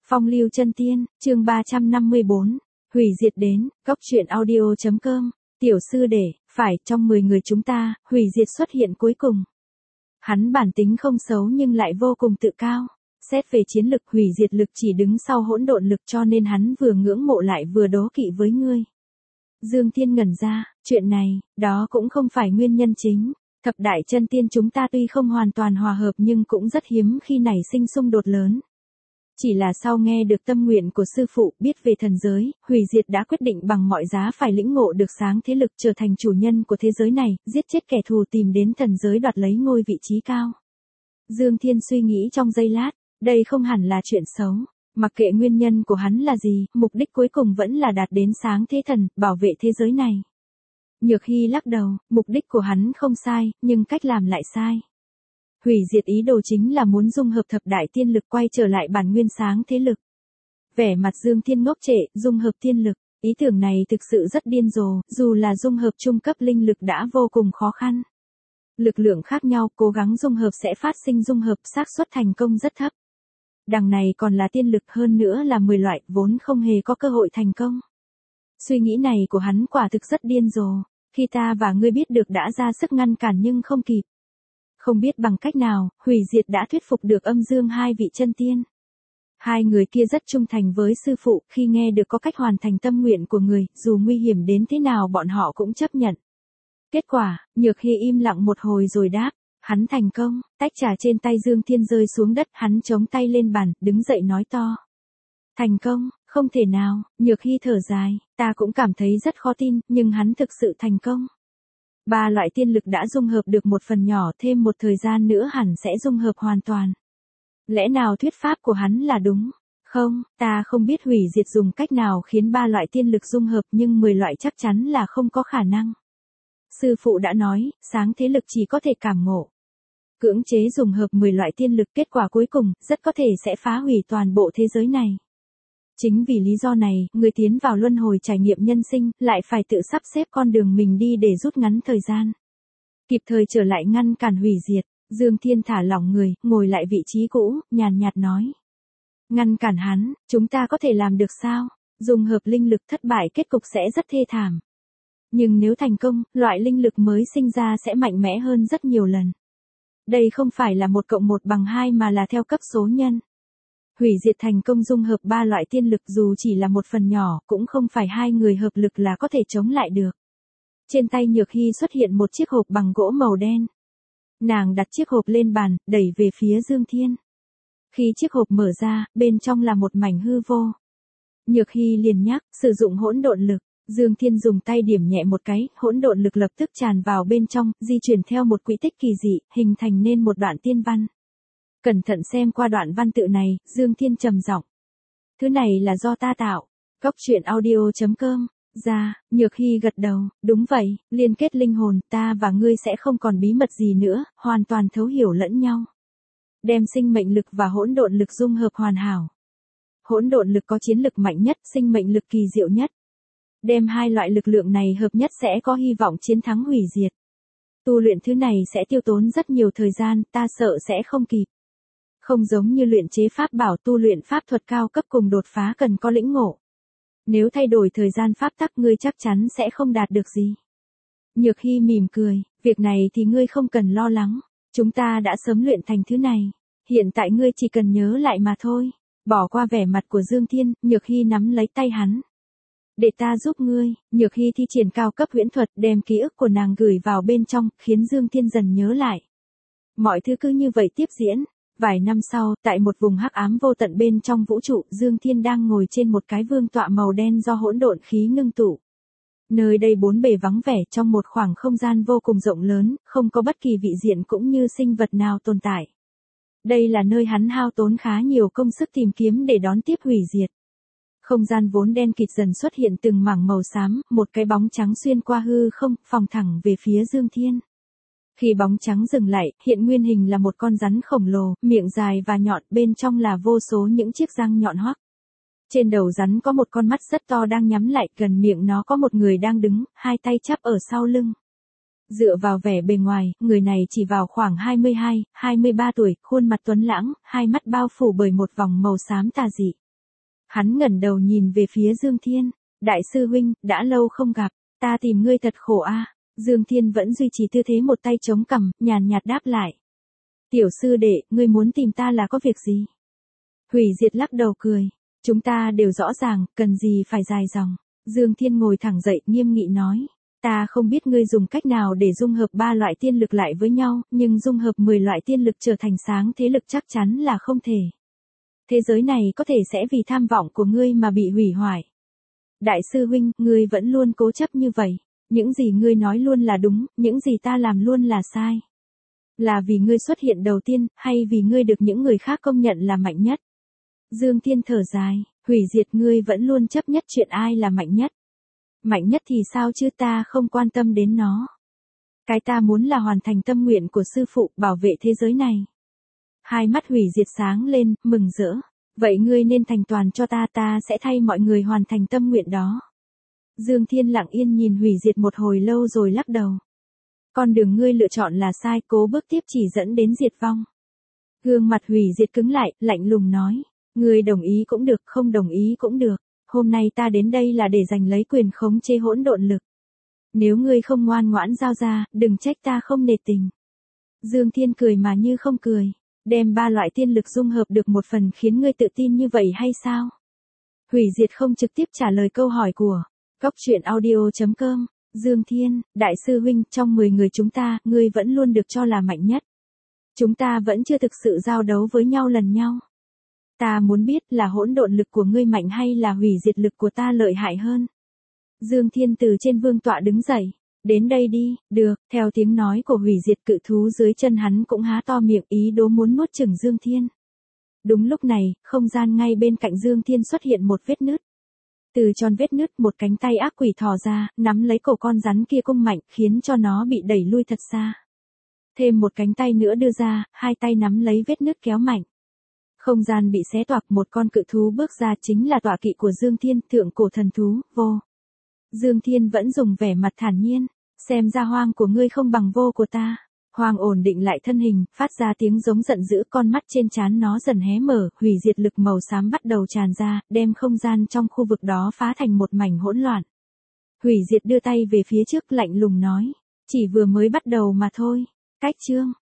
Phong lưu chân tiên, chương 354, hủy diệt đến, góc truyện audio.com, tiểu sư đệ, phải, trong 10 người chúng ta, hủy diệt xuất hiện cuối cùng. Hắn bản tính không xấu nhưng lại vô cùng tự cao. Xét về chiến lực hủy diệt lực chỉ đứng sau hỗn độn lực cho nên hắn vừa ngưỡng mộ lại vừa đố kỵ với ngươi. Dương Thiên ngẩn ra, chuyện này, đó cũng không phải nguyên nhân chính. Thập đại chân tiên chúng ta tuy không hoàn toàn hòa hợp nhưng cũng rất hiếm khi nảy sinh xung đột lớn. Chỉ là sau nghe được tâm nguyện của sư phụ biết về thần giới, hủy diệt đã quyết định bằng mọi giá phải lĩnh ngộ được sáng thế lực trở thành chủ nhân của thế giới này, giết chết kẻ thù tìm đến thần giới đoạt lấy ngôi vị trí cao. Dương Thiên suy nghĩ trong giây lát, đây không hẳn là chuyện xấu. Mặc kệ nguyên nhân của hắn là gì, mục đích cuối cùng vẫn là đạt đến sáng thế thần, bảo vệ thế giới này. Nhược Hy lắc đầu, mục đích của hắn không sai, nhưng cách làm lại sai. Hủy diệt ý đồ chính là muốn dung hợp thập đại tiên lực quay trở lại bản nguyên sáng thế lực. Vẻ mặt Dương Thiên ngốc trệ, dung hợp tiên lực, ý tưởng này thực sự rất điên rồ, dù là dung hợp trung cấp linh lực đã vô cùng khó khăn. Lực lượng khác nhau, cố gắng dung hợp sẽ phát sinh dung hợp, xác suất thành công rất thấp. Đằng này còn là tiên lực hơn nữa là 10 loại, vốn không hề có cơ hội thành công. Suy nghĩ này của hắn quả thực rất điên rồ, khi ta và ngươi biết được đã ra sức ngăn cản nhưng không kịp. Không biết bằng cách nào, hủy diệt đã thuyết phục được âm dương hai vị chân tiên. Hai người kia rất trung thành với sư phụ, khi nghe được có cách hoàn thành tâm nguyện của người, dù nguy hiểm đến thế nào bọn họ cũng chấp nhận. Kết quả, Nhược Hy im lặng một hồi rồi đáp, hắn thành công, tách trà trên tay Dương Thiên rơi xuống đất, hắn chống tay lên bàn, đứng dậy nói to. Thành công, không thể nào, Nhược Hy thở dài, ta cũng cảm thấy rất khó tin, nhưng hắn thực sự thành công. 3 loại tiên lực đã dung hợp được một phần nhỏ, thêm một thời gian nữa hẳn sẽ dung hợp hoàn toàn. Lẽ nào thuyết pháp của hắn là đúng? Không, ta không biết hủy diệt dùng cách nào khiến 3 loại tiên lực dung hợp nhưng 10 loại chắc chắn là không có khả năng. Sư phụ đã nói, sáng thế lực chỉ có thể cảm ngộ. Cưỡng chế dùng hợp 10 loại tiên lực, kết quả cuối cùng, rất có thể sẽ phá hủy toàn bộ thế giới này. Chính vì lý do này, người tiến vào luân hồi trải nghiệm nhân sinh, lại phải tự sắp xếp con đường mình đi để rút ngắn thời gian. Kịp thời trở lại ngăn cản hủy diệt, Dương Thiên thả lỏng người, ngồi lại vị trí cũ, nhàn nhạt nói. Ngăn cản hắn, chúng ta có thể làm được sao? Dùng hợp linh lực thất bại kết cục sẽ rất thê thảm. Nhưng nếu thành công, loại linh lực mới sinh ra sẽ mạnh mẽ hơn rất nhiều lần. Đây không phải là 1+1=2 mà là theo cấp số nhân. Hủy diệt thành công dung hợp 3 loại tiên lực dù chỉ là một phần nhỏ, cũng không phải 2 người hợp lực là có thể chống lại được. Trên tay Nhược Hy xuất hiện một chiếc hộp bằng gỗ màu đen. Nàng đặt chiếc hộp lên bàn, đẩy về phía Dương Thiên. Khi chiếc hộp mở ra, bên trong là một mảnh hư vô. Nhược Hy liền nhắc, sử dụng hỗn độn lực. Dương Thiên dùng tay điểm nhẹ một cái, hỗn độn lực lập tức tràn vào bên trong, di chuyển theo một quỹ tích kỳ dị, hình thành nên một đoạn tiên văn. Cẩn thận xem qua đoạn văn tự này, Dương Thiên trầm giọng. Thứ này là do ta tạo. Góc truyện audio.com. Nhược Hy gật đầu, đúng vậy, liên kết linh hồn, ta và ngươi sẽ không còn bí mật gì nữa, hoàn toàn thấu hiểu lẫn nhau. Đem sinh mệnh lực và hỗn độn lực dung hợp hoàn hảo. Hỗn độn lực có chiến lực mạnh nhất, sinh mệnh lực kỳ diệu nhất. Đem 2 loại lực lượng này hợp nhất sẽ có hy vọng chiến thắng hủy diệt. Tu luyện thứ này sẽ tiêu tốn rất nhiều thời gian, ta sợ sẽ không kịp. Không giống như luyện chế pháp bảo, tu luyện pháp thuật cao cấp cùng đột phá cần có lĩnh ngộ. Nếu thay đổi thời gian pháp tắc ngươi chắc chắn sẽ không đạt được gì. Nhược Hy mỉm cười, việc này thì ngươi không cần lo lắng. Chúng ta đã sớm luyện thành thứ này. Hiện tại ngươi chỉ cần nhớ lại mà thôi. Bỏ qua vẻ mặt của Dương Thiên, Nhược Hy nắm lấy tay hắn. Để ta giúp ngươi, Nhược Hy thi triển cao cấp huyễn thuật đem ký ức của nàng gửi vào bên trong, khiến Dương Thiên dần nhớ lại. Mọi thứ cứ như vậy tiếp diễn. Vài năm sau, tại một vùng hắc ám vô tận bên trong vũ trụ, Dương Thiên đang ngồi trên một cái vương tọa màu đen do hỗn độn khí ngưng tụ. Nơi đây bốn bề vắng vẻ trong một khoảng không gian vô cùng rộng lớn, không có bất kỳ vị diện cũng như sinh vật nào tồn tại. Đây là nơi hắn hao tốn khá nhiều công sức tìm kiếm để đón tiếp hủy diệt. Không gian vốn đen kịt dần xuất hiện từng mảng màu xám, một cái bóng trắng xuyên qua hư không, phóng thẳng về phía Dương Thiên. Khi bóng trắng dừng lại, hiện nguyên hình là một con rắn khổng lồ, miệng dài và nhọn, bên trong là vô số những chiếc răng nhọn hoắt. Trên đầu rắn có một con mắt rất to đang nhắm lại, gần miệng nó có một người đang đứng, 2 tay chắp ở sau lưng. Dựa vào vẻ bề ngoài, người này chỉ vào khoảng 22, 23 tuổi, khuôn mặt tuấn lãng, 2 mắt bao phủ bởi một vòng màu xám tà dị. Hắn ngẩng đầu nhìn về phía Dương Thiên. Đại sư huynh, đã lâu không gặp, ta tìm ngươi thật khổ a. Dương Thiên vẫn duy trì tư thế một tay chống cằm, nhàn nhạt đáp lại. Tiểu sư đệ, ngươi muốn tìm ta là có việc gì? Hủy Diệt lắc đầu cười. Chúng ta đều rõ ràng, cần gì phải dài dòng. Dương Thiên ngồi thẳng dậy, nghiêm nghị nói. Ta không biết ngươi dùng cách nào để dung hợp 3 loại tiên lực lại với nhau, nhưng dung hợp 10 loại tiên lực trở thành sáng thế lực chắc chắn là không thể. Thế giới này có thể sẽ vì tham vọng của ngươi mà bị hủy hoại. Đại sư huynh, ngươi vẫn luôn cố chấp như vậy. Những gì ngươi nói luôn là đúng, những gì ta làm luôn là sai. Là vì ngươi xuất hiện đầu tiên, hay vì ngươi được những người khác công nhận là mạnh nhất? Dương Thiên thở dài, Hủy Diệt, ngươi vẫn luôn chấp nhất chuyện ai là mạnh nhất. Mạnh nhất thì sao chứ, ta không quan tâm đến nó. Cái ta muốn là hoàn thành tâm nguyện của sư phụ, bảo vệ thế giới này. Hai mắt Hủy Diệt sáng lên, mừng rỡ. Vậy ngươi nên thành toàn cho ta, ta sẽ thay mọi người hoàn thành tâm nguyện đó. Dương Thiên lặng yên nhìn Hủy Diệt một hồi lâu rồi lắc đầu. Con đường ngươi lựa chọn là sai, cố bước tiếp chỉ dẫn đến diệt vong. Gương mặt Hủy Diệt cứng lại, lạnh lùng nói. Ngươi đồng ý cũng được, không đồng ý cũng được. Hôm nay ta đến đây là để giành lấy quyền khống chế hỗn độn lực. Nếu ngươi không ngoan ngoãn giao ra, đừng trách ta không nể tình. Dương Thiên cười mà như không cười. Đem 3 loại tiên lực dung hợp được một phần khiến ngươi tự tin như vậy hay sao? Hủy Diệt không trực tiếp trả lời câu hỏi của Cóc Truyện Audio.com. Dương Thiên, đại sư huynh, trong 10 người chúng ta, ngươi vẫn luôn được cho là mạnh nhất. Chúng ta vẫn chưa thực sự giao đấu với nhau lần nhau. Ta muốn biết là hỗn độn lực của ngươi mạnh hay là hủy diệt lực của ta lợi hại hơn. Dương Thiên từ trên vương tọa đứng dậy. Đến đây đi, được, theo tiếng nói của Hủy Diệt, cự thú dưới chân hắn cũng há to miệng ý đồ muốn nuốt chửng Dương Thiên. Đúng lúc này, không gian ngay bên cạnh Dương Thiên xuất hiện một vết nứt. Từ tròn vết nứt một cánh tay ác quỷ thò ra, nắm lấy cổ con rắn kia cung mạnh, khiến cho nó bị đẩy lui thật xa. Thêm một cánh tay nữa đưa ra, hai tay nắm lấy vết nứt kéo mạnh. Không gian bị xé toạc, một con cự thú bước ra, chính là tọa kỵ của Dương Thiên, thượng cổ thần thú, Vô. Dương Thiên vẫn dùng vẻ mặt thản nhiên. Xem ra hoang của ngươi không bằng Vô của ta. Hoang ổn định lại thân hình, phát ra tiếng giống giận dữ, con mắt trên trán nó dần hé mở, hủy diệt lực màu xám bắt đầu tràn ra, đem không gian trong khu vực đó phá thành một mảnh hỗn loạn. Hủy diệt đưa tay về phía trước, lạnh lùng nói. Chỉ vừa mới bắt đầu mà thôi. Cách chương.